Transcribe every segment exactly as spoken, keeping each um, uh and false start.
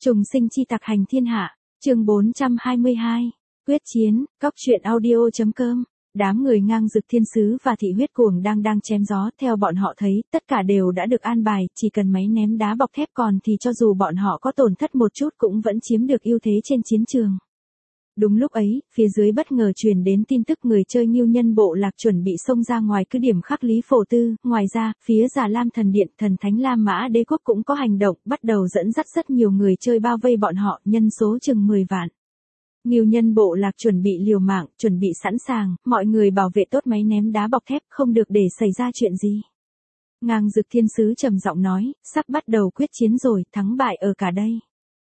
Trùng sinh chi tặc hành thiên hạ, chương bốn trăm hai mươi hai, quyết chiến, cóc truyện audio chấm com. Đám người ngang dực thiên sứ và thị huyết cuồng đang đang chém gió, theo bọn họ thấy, tất cả đều đã được an bài, chỉ cần máy ném đá bọc thép còn thì cho dù bọn họ có tổn thất một chút cũng vẫn chiếm được ưu thế trên chiến trường. Đúng lúc ấy, phía dưới bất ngờ truyền đến tin tức người chơi Ngưu Nhân Bộ Lạc chuẩn bị xông ra ngoài cứ điểm khắc Lý Phổ Tư, ngoài ra, phía Già Lam Thần Điện, Thần Thánh Lam Mã Đế Quốc cũng có hành động, bắt đầu dẫn dắt rất nhiều người chơi bao vây bọn họ, nhân số chừng mười vạn. Ngưu Nhân Bộ Lạc chuẩn bị liều mạng, chuẩn bị sẵn sàng, mọi người bảo vệ tốt máy ném đá bọc thép, không được để xảy ra chuyện gì. Ngang dực thiên sứ trầm giọng nói, sắp bắt đầu quyết chiến rồi, thắng bại ở cả đây.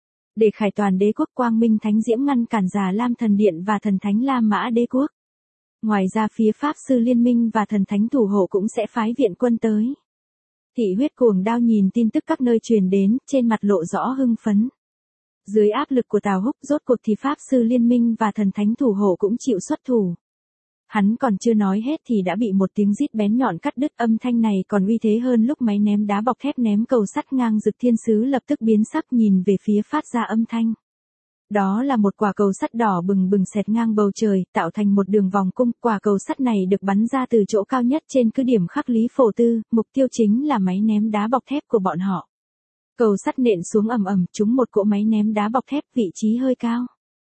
Để khải toàn đế quốc Quang Minh Thánh Diễm ngăn cản Già Lam Thần Điện và Thần Thánh Lam Mã Đế Quốc. Ngoài ra phía Pháp Sư Liên Minh và Thần Thánh Thủ Hộ cũng sẽ phái viện quân tới. Thị huyết cuồng đao nhìn tin tức các nơi truyền đến, trên mặt lộ rõ hưng phấn. Dưới áp lực của Tào Húc, rốt cuộc thì Pháp Sư Liên Minh và Thần Thánh Thủ Hộ cũng chịu xuất thủ. Hắn còn chưa nói hết thì đã bị một tiếng rít bén nhọn cắt đứt, âm thanh này còn uy thế hơn lúc máy ném đá bọc thép ném cầu sắt. Ngang dực thiên sứ lập tức biến sắc nhìn về phía phát ra âm thanh. Đó là một quả cầu sắt đỏ bừng bừng xẹt ngang bầu trời, tạo thành một đường vòng cung. Quả cầu sắt này được bắn ra từ chỗ cao nhất trên cứ điểm khắc Lý Phổ Tư, mục tiêu chính là máy ném đá bọc thép của bọn họ. Cầu sắt nện xuống ầm ầm, trúng một cỗ máy ném đá bọc thép vị trí hơi cao.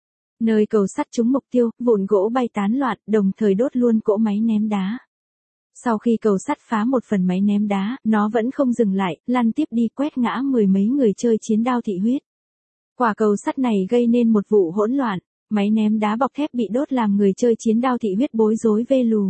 Nơi cầu sắt trúng mục tiêu, vụn gỗ bay tán loạn, đồng thời đốt luôn cỗ máy ném đá. Sau khi cầu sắt phá một phần máy ném đá, nó vẫn không dừng lại, lăn tiếp đi quét ngã mười mấy người chơi chiến đao thị huyết. Quả cầu sắt này gây nên một vụ hỗn loạn, máy ném đá bọc thép bị đốt làm người chơi chiến đao thị huyết bối rối vê lù.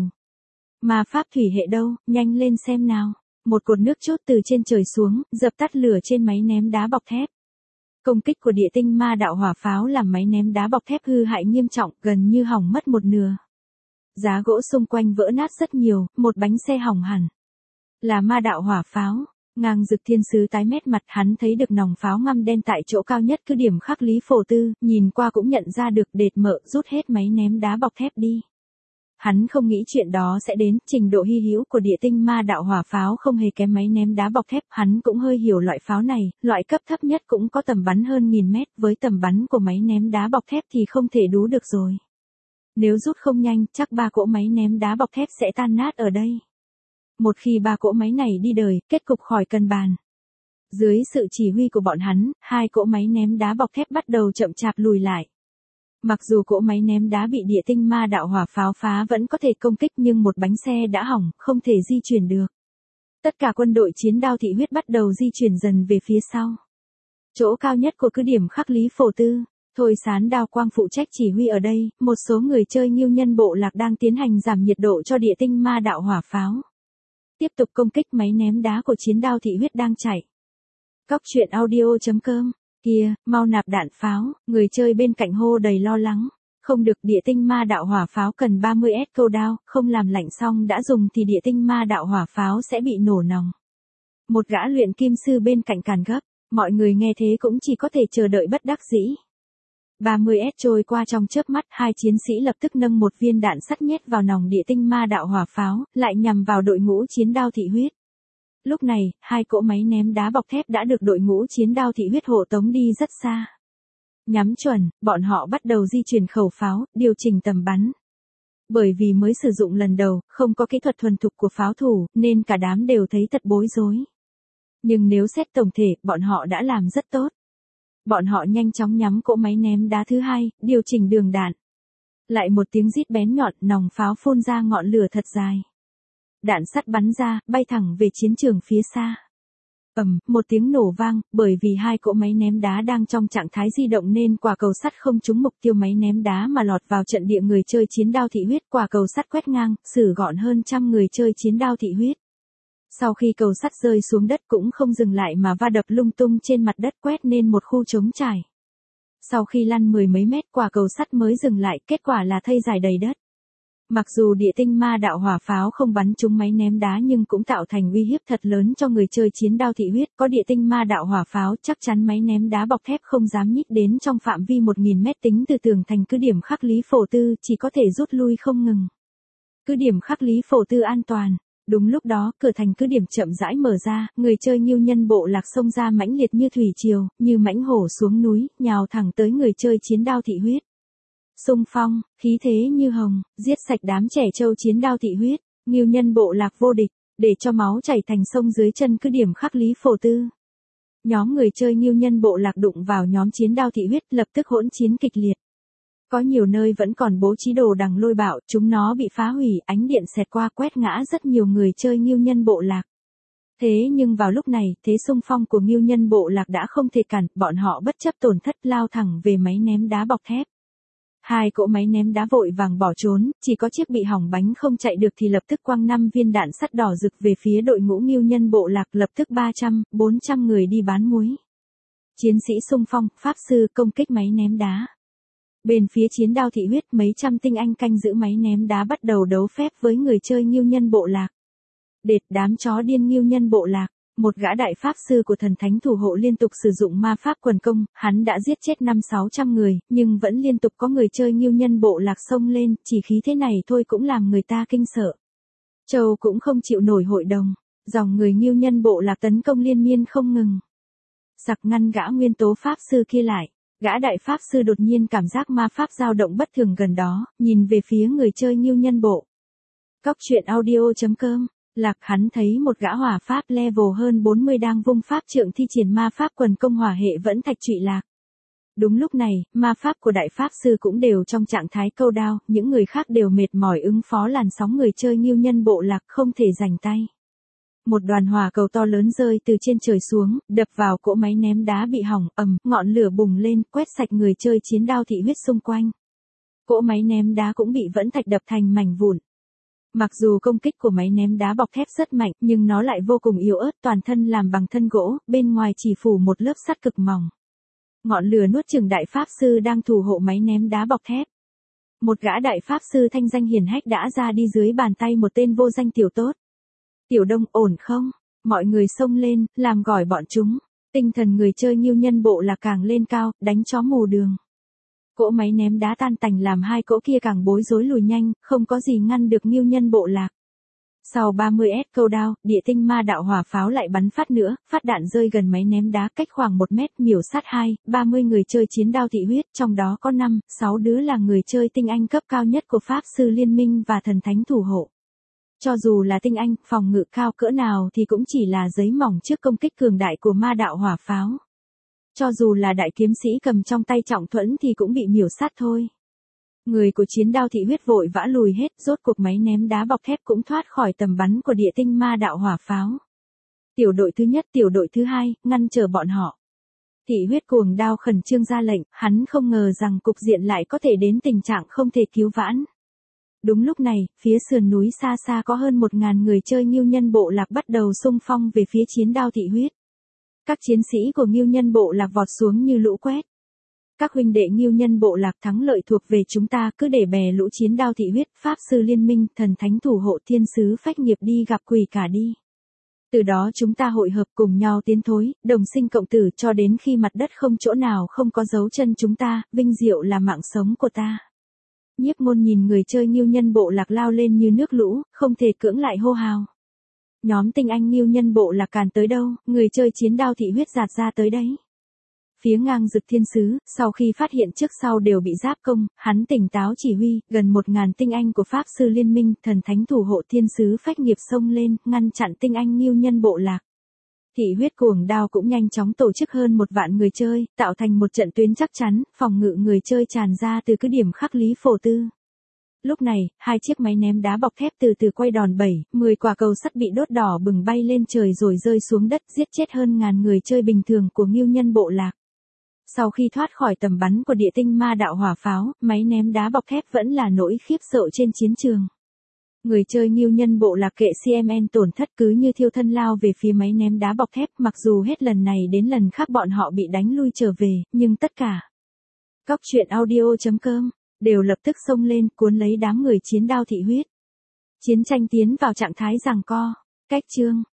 Mà pháp thủy hệ đâu, nhanh lên xem nào. Một cột nước trút từ trên trời xuống, dập tắt lửa trên máy ném đá bọc thép. Công kích của địa tinh ma đạo hỏa pháo làm máy ném đá bọc thép hư hại nghiêm trọng, gần như hỏng mất một nửa. Giá gỗ xung quanh vỡ nát rất nhiều, một bánh xe hỏng hẳn. Là ma đạo hỏa pháo. Ngang dực thiên sứ tái mét mặt, hắn thấy được nòng pháo ngăm đen tại chỗ cao nhất cứ điểm khắc Lý Phổ Tư, nhìn qua cũng nhận ra được, đệt mợ rút hết máy ném đá bọc thép đi. Hắn không nghĩ chuyện đó sẽ đến, trình độ hy hữu của địa tinh ma đạo hỏa pháo không hề kém máy ném đá bọc thép, hắn cũng hơi hiểu loại pháo này, loại cấp thấp nhất cũng có tầm bắn hơn nghìn mét, với tầm bắn của máy ném đá bọc thép thì không thể đú được rồi. Nếu rút không nhanh, chắc ba cỗ máy ném đá bọc thép sẽ tan nát ở đây. Một khi ba cỗ máy này đi đời, kết cục khỏi cần bàn. Dưới sự chỉ huy của bọn hắn, hai cỗ máy ném đá bọc thép bắt đầu chậm chạp lùi lại. Mặc dù cỗ máy ném đá bị địa tinh ma đạo hỏa pháo phá vẫn có thể công kích, nhưng một bánh xe đã hỏng, không thể di chuyển được. Tất cả quân đội chiến đao thị huyết bắt đầu di chuyển dần về phía sau. Chỗ cao nhất của cứ điểm khắc Lý Phổ Tư, Thôi Sán Đao Quang phụ trách chỉ huy ở đây, một số người chơi Ngưu Nhân Bộ Lạc đang tiến hành giảm nhiệt độ cho địa tinh ma đạo hỏa pháo. Tiếp tục công kích máy ném đá của chiến đao thị huyết đang chạy. Cóc truyện audio chấm com. Kìa, mau nạp đạn pháo, người chơi bên cạnh hô đầy lo lắng. Không được, địa tinh ma đạo hỏa pháo cần ba mươi S câu đao, không làm lạnh xong đã dùng thì địa tinh ma đạo hỏa pháo sẽ bị nổ nòng. Một gã luyện kim sư bên cạnh càn gấp, mọi người nghe thế cũng chỉ có thể chờ đợi bất đắc dĩ. ba mươi S trôi qua trong chớp mắt, hai chiến sĩ lập tức nâng một viên đạn sắt nhét vào nòng địa tinh ma đạo hỏa pháo, lại nhằm vào đội ngũ chiến đao thị huyết. Lúc này, hai cỗ máy ném đá bọc thép đã được đội ngũ chiến đao thị huyết hộ tống đi rất xa. Nhắm chuẩn, bọn họ bắt đầu di chuyển khẩu pháo, điều chỉnh tầm bắn. Bởi vì mới sử dụng lần đầu, không có kỹ thuật thuần thục của pháo thủ, nên cả đám đều thấy thật bối rối. Nhưng nếu xét tổng thể, bọn họ đã làm rất tốt. Bọn họ nhanh chóng nhắm cỗ máy ném đá thứ hai, điều chỉnh đường đạn. Lại một tiếng rít bén nhọn, nòng pháo phun ra ngọn lửa thật dài. Đạn sắt bắn ra, bay thẳng về chiến trường phía xa. Ầm, một tiếng nổ vang, bởi vì hai cỗ máy ném đá đang trong trạng thái di động nên quả cầu sắt không trúng mục tiêu máy ném đá mà lọt vào trận địa người chơi chiến đao thị huyết. Quả cầu sắt quét ngang, xử gọn hơn trăm người chơi chiến đao thị huyết. Sau khi cầu sắt rơi xuống đất cũng không dừng lại mà va đập lung tung trên mặt đất, quét nên một khu trống trải. Sau khi lăn mười mấy mét, quả cầu sắt mới dừng lại, kết quả là thây dài đầy đất. Mặc dù địa tinh ma đạo hỏa pháo không bắn trúng máy ném đá nhưng cũng tạo thành uy hiếp thật lớn cho người chơi chiến đao thị huyết. Có địa tinh ma đạo hỏa pháo, chắc chắn máy ném đá bọc thép không dám nhích đến trong phạm vi một nghìn mét tính từ tường thành cứ điểm khắc Lý Phổ Tư, chỉ có thể rút lui không ngừng. Cứ điểm khắc Lý Phổ Tư an toàn. Đúng lúc đó, cửa thành cứ điểm chậm rãi mở ra, người chơi Ngưu Nhân bộ lạc xông ra mãnh liệt như thủy triều, như mãnh hổ xuống núi, nhào thẳng tới người chơi Chiến Đao Thị Huyết. Xung phong, khí thế như hồng, giết sạch đám trẻ trâu Chiến Đao Thị Huyết, Ngưu Nhân bộ lạc vô địch, để cho máu chảy thành sông dưới chân cứ điểm khắc Lý Phổ Tư. Nhóm người chơi Ngưu Nhân bộ lạc đụng vào nhóm Chiến Đao Thị Huyết, lập tức hỗn chiến kịch liệt. Có nhiều nơi vẫn còn bố trí đồ đằng lôi bạo, chúng nó bị phá hủy, ánh điện xẹt qua quét ngã rất nhiều người chơi Ngưu Nhân bộ lạc. Thế nhưng vào lúc này, thế xung phong của Ngưu Nhân bộ lạc đã không thể cản, bọn họ bất chấp tổn thất lao thẳng về máy ném đá bọc thép. Hai cỗ máy ném đá vội vàng bỏ trốn, chỉ có chiếc bị hỏng bánh không chạy được thì lập tức quăng năm viên đạn sắt đỏ rực về phía đội ngũ Ngưu Nhân bộ lạc, lập tức ba trăm, bốn trăm người đi bán muối. Chiến sĩ xung phong, pháp sư công kích máy ném đá. Bên phía Chiến Đao Thị Huyết, mấy trăm tinh anh canh giữ máy ném đá bắt đầu đấu phép với người chơi Ngưu Nhân bộ lạc. Đệt đám chó điên Ngưu Nhân bộ lạc, một gã đại pháp sư của thần thánh thủ hộ liên tục sử dụng ma pháp quần công, hắn đã giết chết năm sáu trăm người, nhưng vẫn liên tục có người chơi Ngưu Nhân bộ lạc xông lên, chỉ khí thế này thôi cũng làm người ta kinh sợ. Châu cũng không chịu nổi hội đồng, dòng người Ngưu Nhân bộ lạc tấn công liên miên không ngừng. Sặc ngăn gã nguyên tố pháp sư kia lại. Gã đại pháp sư đột nhiên cảm giác ma pháp dao động bất thường gần đó, nhìn về phía người chơi Ngưu Nhân bộ. Cóc truyện audio chấm com, lạc hắn thấy một gã hỏa pháp level hơn bốn mươi đang vung pháp trượng thi triển ma pháp quần công hỏa hệ vẫn thạch trụy lạc. Đúng lúc này, ma pháp của đại pháp sư cũng đều trong trạng thái câu đao, những người khác đều mệt mỏi ứng phó làn sóng người chơi Ngưu Nhân bộ lạc không thể giành tay. Một đoàn hỏa cầu to lớn rơi từ trên trời xuống, đập vào cỗ máy ném đá bị hỏng, ầm, ngọn lửa bùng lên, quét sạch người chơi Chiến Đao Thị Huyết xung quanh. Cỗ máy ném đá cũng bị vẫn thạch đập thành mảnh vụn. Mặc dù công kích của máy ném đá bọc thép rất mạnh, nhưng nó lại vô cùng yếu ớt, toàn thân làm bằng thân gỗ, bên ngoài chỉ phủ một lớp sắt cực mỏng. Ngọn lửa nuốt chửng đại pháp sư đang thủ hộ máy ném đá bọc thép. Một gã đại pháp sư thanh danh hiển hách đã ra đi dưới bàn tay một tên vô danh tiểu tốt. Tiểu Đông, ổn không? Mọi người xông lên, làm gỏi bọn chúng. Tinh thần người chơi Ngưu Nhân bộ lạc càng lên cao, đánh chó mù đường. Cỗ máy ném đá tan tành làm hai cỗ kia càng bối rối lùi nhanh, không có gì ngăn được Ngưu Nhân bộ lạc. Sau ba mươi s câu đao, địa tinh ma đạo hỏa pháo lại bắn phát nữa, phát đạn rơi gần máy ném đá cách khoảng một mét, miểu sát hai, ba mươi người chơi Chiến Đao Thị Huyết, trong đó có năm, sáu đứa là người chơi tinh anh cấp cao nhất của Pháp Sư Liên minh và Thần Thánh Thủ hộ. Cho dù là tinh anh, phòng ngự cao cỡ nào thì cũng chỉ là giấy mỏng trước công kích cường đại của ma đạo hỏa pháo. Cho dù là đại kiếm sĩ cầm trong tay trọng thuẫn thì cũng bị miểu sát thôi. Người của Chiến Đao Thị Huyết vội vã lùi hết, rốt cuộc máy ném đá bọc thép cũng thoát khỏi tầm bắn của địa tinh ma đạo hỏa pháo. Tiểu đội thứ nhất, tiểu đội thứ hai, ngăn trở bọn họ. Thị Huyết cuồng đao khẩn trương ra lệnh, hắn không ngờ rằng cục diện lại có thể đến tình trạng không thể cứu vãn. Đúng lúc này, phía sườn núi xa xa có hơn một ngàn người chơi Ngưu Nhân bộ lạc bắt đầu xung phong về phía Chiến Đao Thị Huyết. Các chiến sĩ của Ngưu Nhân bộ lạc vọt xuống như lũ quét. Các huynh đệ Ngưu Nhân bộ lạc, thắng lợi thuộc về chúng ta, cứ để bè lũ Chiến Đao Thị Huyết, Pháp Sư Liên minh, Thần Thánh Thủ hộ, Thiên Sứ Phách Nghiệp đi gặp quỷ cả đi. Từ đó chúng ta hội hợp cùng nhau tiến thối, đồng sinh cộng tử cho đến khi mặt đất không chỗ nào không có dấu chân chúng ta, vinh diệu là mạng sống của ta. Nhiếp Ngôn nhìn người chơi Ngưu Nhân bộ lạc lao lên như nước lũ, không thể cưỡng lại hô hào. Nhóm tinh anh Ngưu Nhân bộ lạc càn tới đâu, người chơi Chiến Đao Thị Huyết giạt ra tới đấy. Phía ngang Dực Thiên Sứ, sau khi phát hiện trước sau đều bị giáp công, hắn tỉnh táo chỉ huy, gần một ngàn tinh anh của Pháp Sư Liên minh, Thần Thánh Thủ hộ, Thiên Sứ Phách Nghiệp xông lên, ngăn chặn tinh anh Ngưu Nhân bộ lạc. Thị Huyết cuồng đao cũng nhanh chóng tổ chức hơn một vạn người chơi, tạo thành một trận tuyến chắc chắn, phòng ngự người chơi tràn ra từ cứ điểm khắc Lý Phổ Tư. Lúc này, hai chiếc máy ném đá bọc thép từ từ quay đòn bẩy, mười quả cầu sắt bị đốt đỏ bừng bay lên trời rồi rơi xuống đất, giết chết hơn ngàn người chơi bình thường của Ngưu Nhân bộ lạc. Sau khi thoát khỏi tầm bắn của địa tinh ma đạo hỏa pháo, máy ném đá bọc thép vẫn là nỗi khiếp sợ trên chiến trường. Người chơi Ngưu Nhân bộ lạc kệ xê em en tổn thất cứ như thiêu thân lao về phía máy ném đá bọc thép, mặc dù hết lần này đến lần khác bọn họ bị đánh lui trở về, nhưng tất cả. Cóc truyện audio chấm com đều lập tức xông lên cuốn lấy đám người Chiến Đao Thị Huyết. Chiến tranh tiến vào trạng thái giằng co. Cách chương